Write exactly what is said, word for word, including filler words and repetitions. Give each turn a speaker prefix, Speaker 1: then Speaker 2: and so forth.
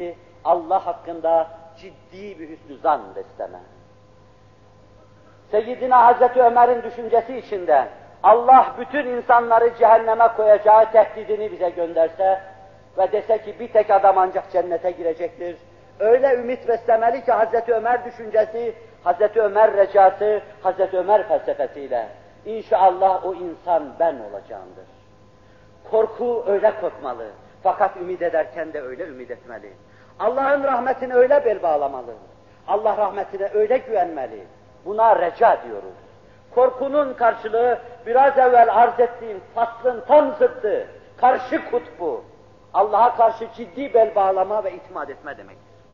Speaker 1: Allah hakkında ciddi bir hüsnü zan besleme. Seyyidina Hazreti Ömer'in düşüncesi içinde Allah bütün insanları cehenneme koyacağı tehdidini bize gönderse ve dese ki bir tek adam ancak cennete girecektir. Öyle ümit beslemeli ki Hazreti Ömer düşüncesi, Hazreti Ömer recası, Hazreti Ömer felsefesiyle İnşallah o insan ben olacağımdır. Korku öyle korkmalı. Fakat ümit ederken de öyle ümit etmeli. Allah'ın rahmetine öyle bel bağlamalı. Allah rahmetine öyle güvenmeli. Buna reca diyoruz. Korkunun karşılığı biraz evvel arz ettiğim faslın tam zıttı, karşı kutbu. Allah'a karşı ciddi bel bağlama ve itimat etme demek.